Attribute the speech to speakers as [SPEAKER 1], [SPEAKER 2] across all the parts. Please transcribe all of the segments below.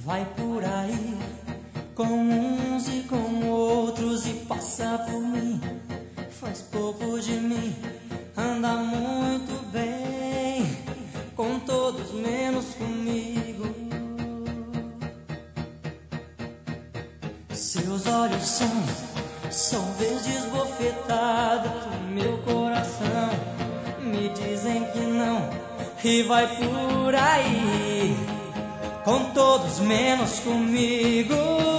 [SPEAKER 1] vai por aí com uns e com outros e passa por mim, faz pouco de mim, anda muito bem com todos menos comigo. Seus olhos são verdes bofetadas do meu coração, me dizem que não e vai por aí com todos menos comigo.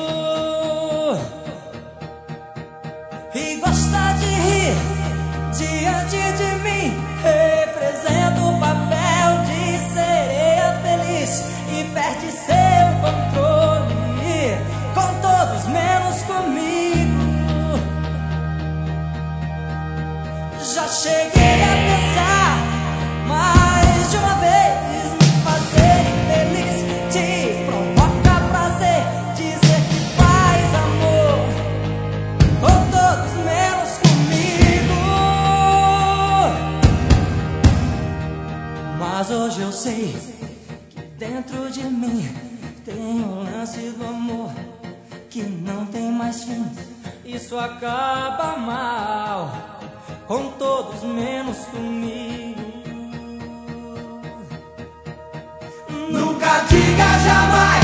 [SPEAKER 1] E gosta de rir diante de mim, representa o papel de sereia feliz e perde seu controle com todos menos comigo. Já cheguei a pensar mais de uma vez me fazer infeliz. Te provoca prazer dizer que faz amor com todos menos comigo. Mas hoje eu sei que dentro de mim tem o lance do amor que não tem mais fim. Isso acaba mal com todos menos comigo.
[SPEAKER 2] Nunca diga jamais